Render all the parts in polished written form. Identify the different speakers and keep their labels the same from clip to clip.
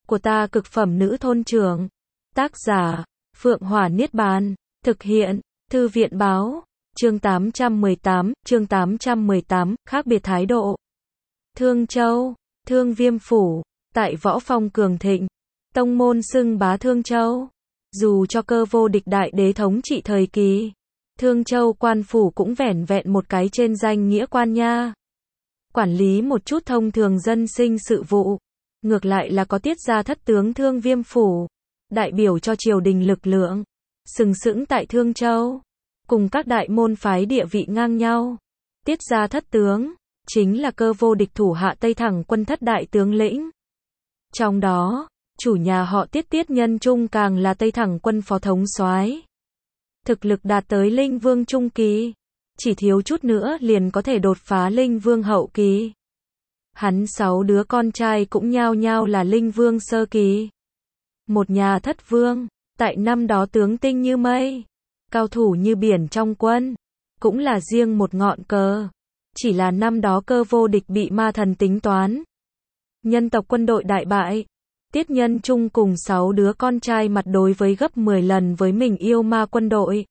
Speaker 1: của ta cực phẩm nữ thôn trưởng. Tác giả, Phượng Hỏa Niết Bàn. Thực hiện, Thư viện Báo. Chương 818, khác biệt thái độ. Thương Châu, Thương Viêm Phủ, tại võ phong cường thịnh. Tông môn xưng bá Thương Châu. Dù cho cơ vô địch đại đế thống trị thời kỳ, Thương Châu quan phủ cũng vẻn vẹn một cái trên danh nghĩa quan nha. Quản lý một chút thông thường dân sinh sự vụ. Ngược lại là có tiết gia thất tướng Thương Viêm Phủ, đại biểu cho triều đình lực lượng, sừng sững tại Thương Châu, cùng các đại môn phái địa vị ngang nhau. Tiết gia thất tướng, chính là cơ vô địch thủ hạ Tây Thẳng quân thất đại tướng lĩnh. Trong đó, chủ nhà họ Tiết Tiết Nhân Trung càng là Tây Thẳng quân phó thống soái. Thực lực đạt tới Linh Vương trung kỳ, chỉ thiếu chút nữa liền có thể đột phá Linh Vương hậu kỳ. Hắn 6 đứa con trai cũng nhao nhao là Linh Vương sơ kỳ. Một nhà thất vương, tại năm đó tướng tinh như mây, cao thủ như biển trong quân, cũng là riêng một ngọn cờ. Chỉ là năm đó cơ vô địch bị ma thần tính toán. Nhân tộc quân đội đại bại. Tiết Nhân Trung cùng 6 đứa con trai mặt đối với gấp 10 lần với mình yêu ma quân đội.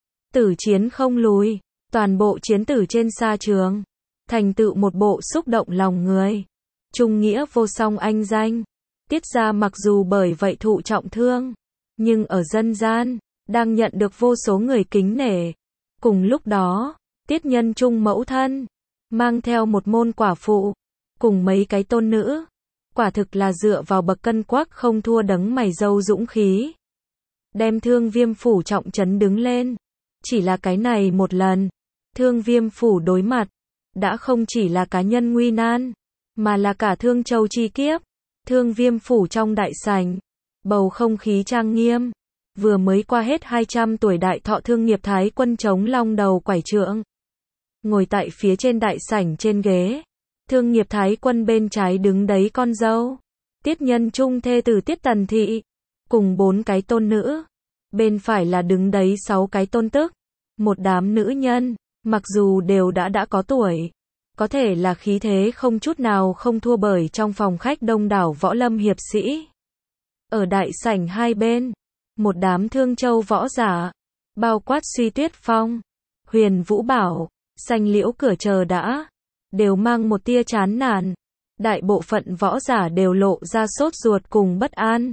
Speaker 1: Tử chiến không lùi, toàn bộ chiến tử trên sa trường, thành tựu một bộ xúc động lòng người. Trung nghĩa vô song anh danh. Tiết gia mặc dù bởi vậy thụ trọng thương, nhưng ở dân gian, đang nhận được vô số người kính nể. Cùng lúc đó, Tiết Nhân Trung mẫu thân, mang theo một môn quả phụ, cùng mấy cái tôn nữ. Quả thực là dựa vào bậc cân quắc không thua đấng mày râu dũng khí. Đem Thương Viêm Phủ trọng trấn đứng lên. Chỉ là cái này một lần, Thương Viêm Phủ đối mặt, đã không chỉ là cá nhân nguy nan, mà là cả Thương Châu chi kiếp. Thương Viêm Phủ trong đại sảnh, bầu không khí trang nghiêm. Vừa mới qua hết 200 tuổi đại thọ Thương Nghiệp Thái quân chống long đầu quải trượng. Ngồi tại phía trên đại sảnh trên ghế. Thương Nghiệp Thái quân bên trái đứng đấy con dâu, Tiết Nhân Trung thê tử Tiết Tần Thị, cùng 4 cái tôn nữ. Bên phải là đứng đấy 6 cái tôn tức, một đám nữ nhân, mặc dù đều đã có tuổi, có thể là khí thế không chút nào không thua bởi trong phòng khách đông đảo võ lâm hiệp sĩ. Ở đại sảnh hai bên, một đám Thương Châu võ giả, bao quát Suy Tuyết Phong, Huyền Vũ Bảo, Xanh Liễu Cửa chờ đã, đều mang một tia chán nản. Đại bộ phận võ giả đều lộ ra sốt ruột cùng bất an.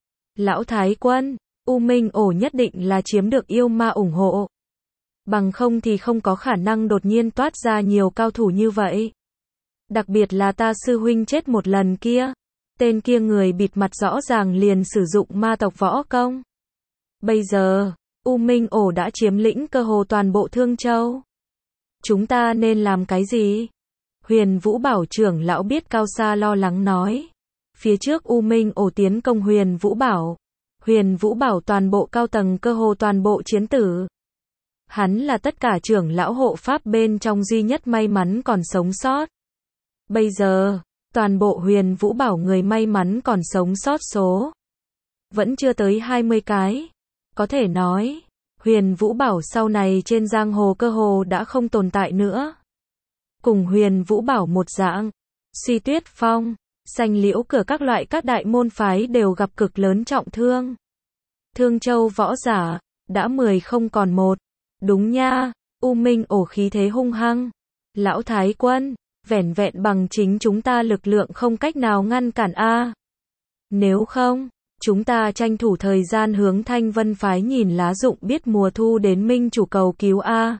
Speaker 1: Lão Thái quân, U Minh ổ nhất định là chiếm được yêu ma ủng hộ. Bằng không thì không có khả năng đột nhiên toát ra nhiều cao thủ như vậy. Đặc biệt là ta sư huynh chết một lần kia. Tên kia người bịt mặt rõ ràng liền sử dụng ma tộc võ công. Bây giờ, U Minh ổ đã chiếm lĩnh cơ hồ toàn bộ Thương Châu. Chúng ta nên làm cái gì? Huyền Vũ Bảo trưởng lão biết cao xa lo lắng nói. Phía trước U Minh ổ tiến công Huyền Vũ Bảo. Huyền Vũ Bảo toàn bộ cao tầng cơ hồ toàn bộ chiến tử. Hắn là tất cả trưởng lão hộ pháp bên trong duy nhất may mắn còn sống sót. Bây giờ, toàn bộ Huyền Vũ Bảo người may mắn còn sống sót số vẫn chưa tới 20 cái. Có thể nói, Huyền Vũ Bảo sau này trên giang hồ cơ hồ đã không tồn tại nữa. Cùng Huyền Vũ Bảo một dạng, Suy Tuyết Phong, Xanh Liễu Cửa các loại các đại môn phái đều gặp cực lớn trọng thương. Thương Châu võ giả, đã 10 không còn một. Đúng nha, U Minh ổ khí thế hung hăng. Lão Thái quân, vẻn vẹn bằng chính chúng ta lực lượng không cách nào ngăn cản a. Nếu không, chúng ta tranh thủ thời gian hướng Thanh Vân phái nhìn lá dụng biết mùa thu đến Minh chủ cầu cứu a.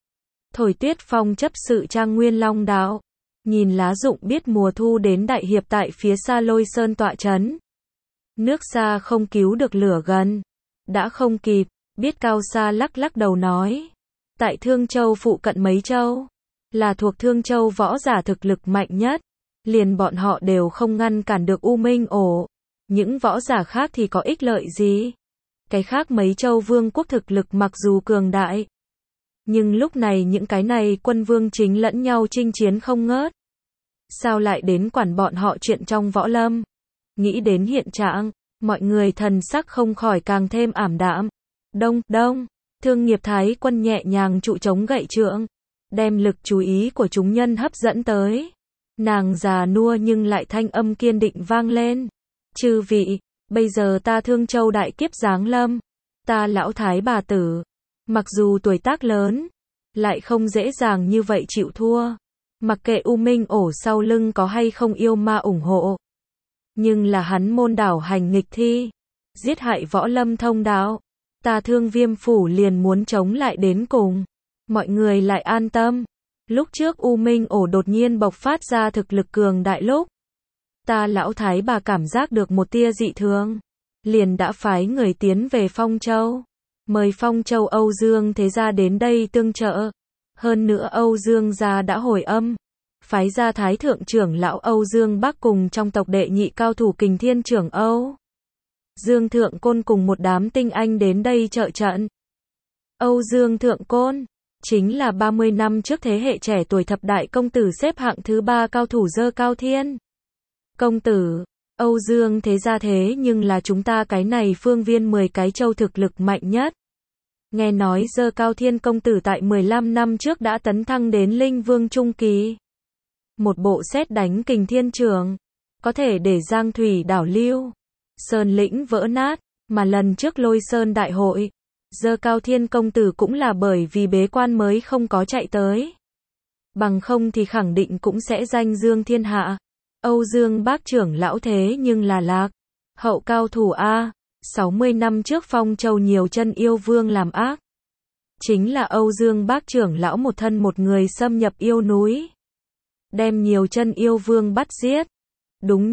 Speaker 1: Thổi Tuyết Phong chấp sự Trang Nguyên Long đạo, nhìn lá dụng biết mùa thu đến đại hiệp tại phía xa Lôi Sơn tọa trấn. Nước xa không cứu được lửa gần, đã không kịp. Biết cao xa lắc lắc đầu nói. Tại Thương Châu phụ cận mấy châu, là thuộc Thương Châu võ giả thực lực mạnh nhất. Liền bọn họ đều không ngăn cản được U Minh ổ. Những võ giả khác thì có ích lợi gì? Cái khác mấy châu vương quốc thực lực mặc dù cường đại. Nhưng lúc này những cái này quân vương chính lẫn nhau chinh chiến không ngớt. Sao lại đến quản bọn họ chuyện trong võ lâm? Nghĩ đến hiện trạng, mọi người thần sắc không khỏi càng thêm ảm đạm. Đông, Thương Nghiệp Thái quân nhẹ nhàng trụ chống gậy trượng, đem lực chú ý của chúng nhân hấp dẫn tới. Nàng già nua nhưng lại thanh âm kiên định vang lên. Chư vị, bây giờ ta Thương Châu đại kiếp giáng lâm, ta lão thái bà tử, mặc dù tuổi tác lớn, lại không dễ dàng như vậy chịu thua. Mặc kệ U Minh Ổ sau lưng có hay không yêu ma ủng hộ, nhưng là hắn môn đảo hành nghịch thi, giết hại võ lâm thông đạo, ta Thương Viêm phủ liền muốn chống lại đến cùng. Mọi người lại an tâm. Lúc trước U Minh Ổ đột nhiên bộc phát ra thực lực cường đại lúc, ta lão thái bà cảm giác được một tia dị thường, liền đã phái người tiến về Phong Châu, mời Phong Châu Âu Dương thế gia đến đây tương trợ. Hơn nữa Âu Dương gia đã hồi âm, phái ra Thái thượng trưởng lão Âu Dương Bắc cùng trong tộc đệ nhị cao thủ Kình Thiên trưởng Âu Dương Thượng Côn cùng một đám tinh anh đến đây trợ trận. Âu Dương Thượng Côn chính là 30 năm trước thế hệ trẻ tuổi thập đại công tử xếp hạng thứ 3 cao thủ Dơ Cao Thiên. Công tử, Âu Dương thế gia thế nhưng là chúng ta cái này phương viên 10 cái châu thực lực mạnh nhất. Nghe nói Dơ Cao Thiên công tử tại 15 năm trước đã tấn thăng đến Linh Vương Trung Kỳ. Một bộ sét đánh Kình Thiên trưởng, có thể để Giang Thủy đảo lưu, Sơn lĩnh vỡ nát, mà lần trước Lôi Sơn đại hội, Dơ Cao Thiên công tử cũng là bởi vì bế quan mới không có chạy tới. Bằng không thì khẳng định cũng sẽ danh dương thiên hạ. Âu Dương Bác trưởng lão thế nhưng là lạc hậu cao thủ A. 60 năm trước Phong Châu nhiều chân yêu vương làm ác, chính là Âu Dương Bác trưởng lão một thân một người xâm nhập yêu núi, đem nhiều chân yêu vương bắt giết. Đúng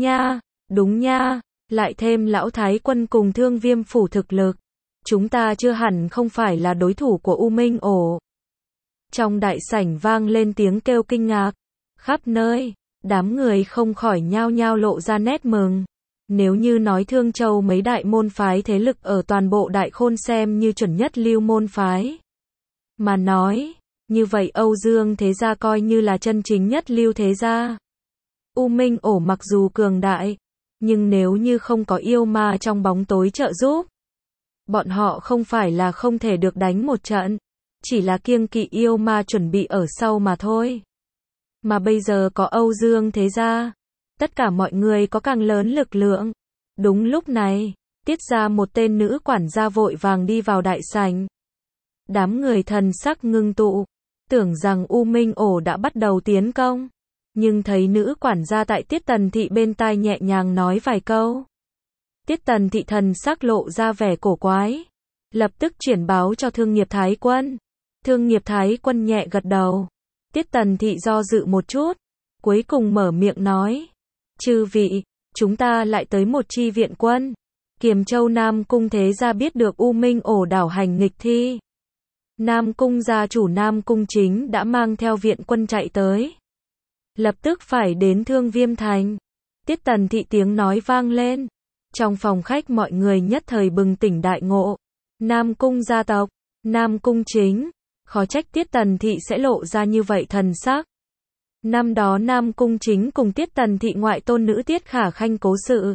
Speaker 1: nha, lại thêm lão thái quân cùng Thương Viêm phủ thực lực, chúng ta chưa hẳn không phải là đối thủ của U Minh Ổ. Trong đại sảnh vang lên tiếng kêu kinh ngạc, khắp nơi, đám người không khỏi nhao nhao lộ ra nét mừng. Nếu như nói Thương Châu mấy đại môn phái thế lực ở toàn bộ Đại Khôn xem như chuẩn nhất lưu môn phái mà nói, như vậy Âu Dương thế gia coi như là chân chính nhất lưu thế gia. U Minh Ổ mặc dù cường đại, nhưng nếu như không có yêu ma trong bóng tối trợ giúp, bọn họ không phải là không thể được đánh một trận, chỉ là kiêng kỵ yêu ma chuẩn bị ở sau mà thôi. Mà bây giờ có Âu Dương thế gia, tất cả mọi người có càng lớn lực lượng. Đúng lúc này, tiết ra một tên nữ quản gia vội vàng đi vào đại sảnh. Đám người thần sắc ngưng tụ, tưởng rằng U Minh Ổ đã bắt đầu tiến công, nhưng thấy nữ quản gia tại Tiết Tần Thị bên tai nhẹ nhàng nói vài câu. Tiết Tần Thị thần sắc lộ ra vẻ cổ quái, lập tức chuyển báo cho Thương Nghiệp Thái Quân. Thương Nghiệp Thái Quân nhẹ gật đầu. Tiết Tần Thị do dự một chút, cuối cùng mở miệng nói: "Chư vị, chúng ta lại tới một chi viện quân." Kiềm Châu Nam Cung thế gia biết được U Minh Ổ đảo hành nghịch thi, Nam Cung gia chủ Nam Cung Chính đã mang theo viện quân chạy tới, lập tức phải đến Thương Viêm thành. Tiết Tần Thị tiếng nói vang lên, trong phòng khách mọi người nhất thời bừng tỉnh đại ngộ. Nam Cung gia tộc, Nam Cung Chính, khó trách Tiết Tần Thị sẽ lộ ra như vậy thần sắc. Năm đó Nam Cung Chính cùng Tiết Tần Thị ngoại tôn nữ Tiết Khả Khanh cố sự,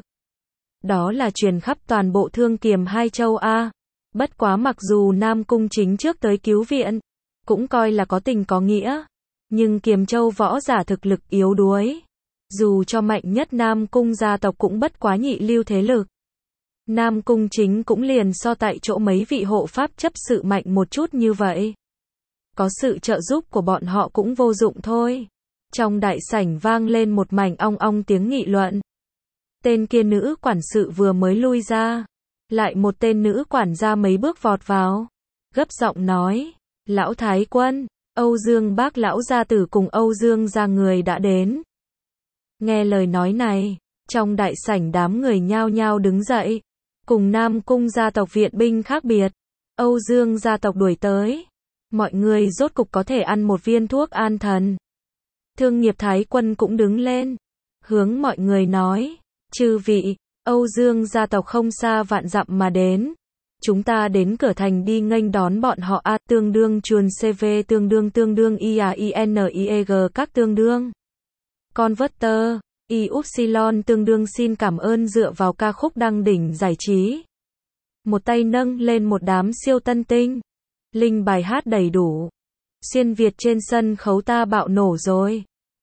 Speaker 1: đó là truyền khắp toàn bộ Thương Kiềm hai châu A. Bất quá mặc dù Nam Cung Chính trước tới cứu viện, cũng coi là có tình có nghĩa, nhưng Kiềm Châu võ giả thực lực yếu đuối, dù cho mạnh nhất Nam Cung gia tộc cũng bất quá nhị lưu thế lực. Nam Cung Chính cũng liền so tại chỗ mấy vị hộ pháp chấp sự mạnh một chút như vậy, có sự trợ giúp của bọn họ cũng vô dụng thôi. Trong đại sảnh vang lên một mảnh ong ong tiếng nghị luận. Tên kia nữ quản sự vừa mới lui ra, lại một tên nữ quản gia mấy bước vọt vào, gấp giọng nói: "Lão Thái Quân, Âu Dương Bác lão gia tử cùng Âu Dương gia người đã đến." Nghe lời nói này, trong đại sảnh đám người nhao nhao đứng dậy. Cùng Nam Cung gia tộc viện binh khác biệt, Âu Dương gia tộc đuổi tới, mọi người rốt cục có thể ăn một viên thuốc an thần. Thương Nghiệp Thái Quân cũng đứng lên, hướng mọi người nói: "Chư vị, Âu Dương gia tộc không xa vạn dặm mà đến, chúng ta đến cửa thành đi nghênh đón bọn họ a, tương đương chuồn CV tương đương IAINIEG các tương đương Converter, YY tương đương xin cảm ơn dựa vào ca khúc đăng đỉnh giải trí." Một tay nâng lên một đám siêu tân tinh, linh bài hát đầy đủ. Xuyên Việt trên sân khấu ta bạo nổ rồi.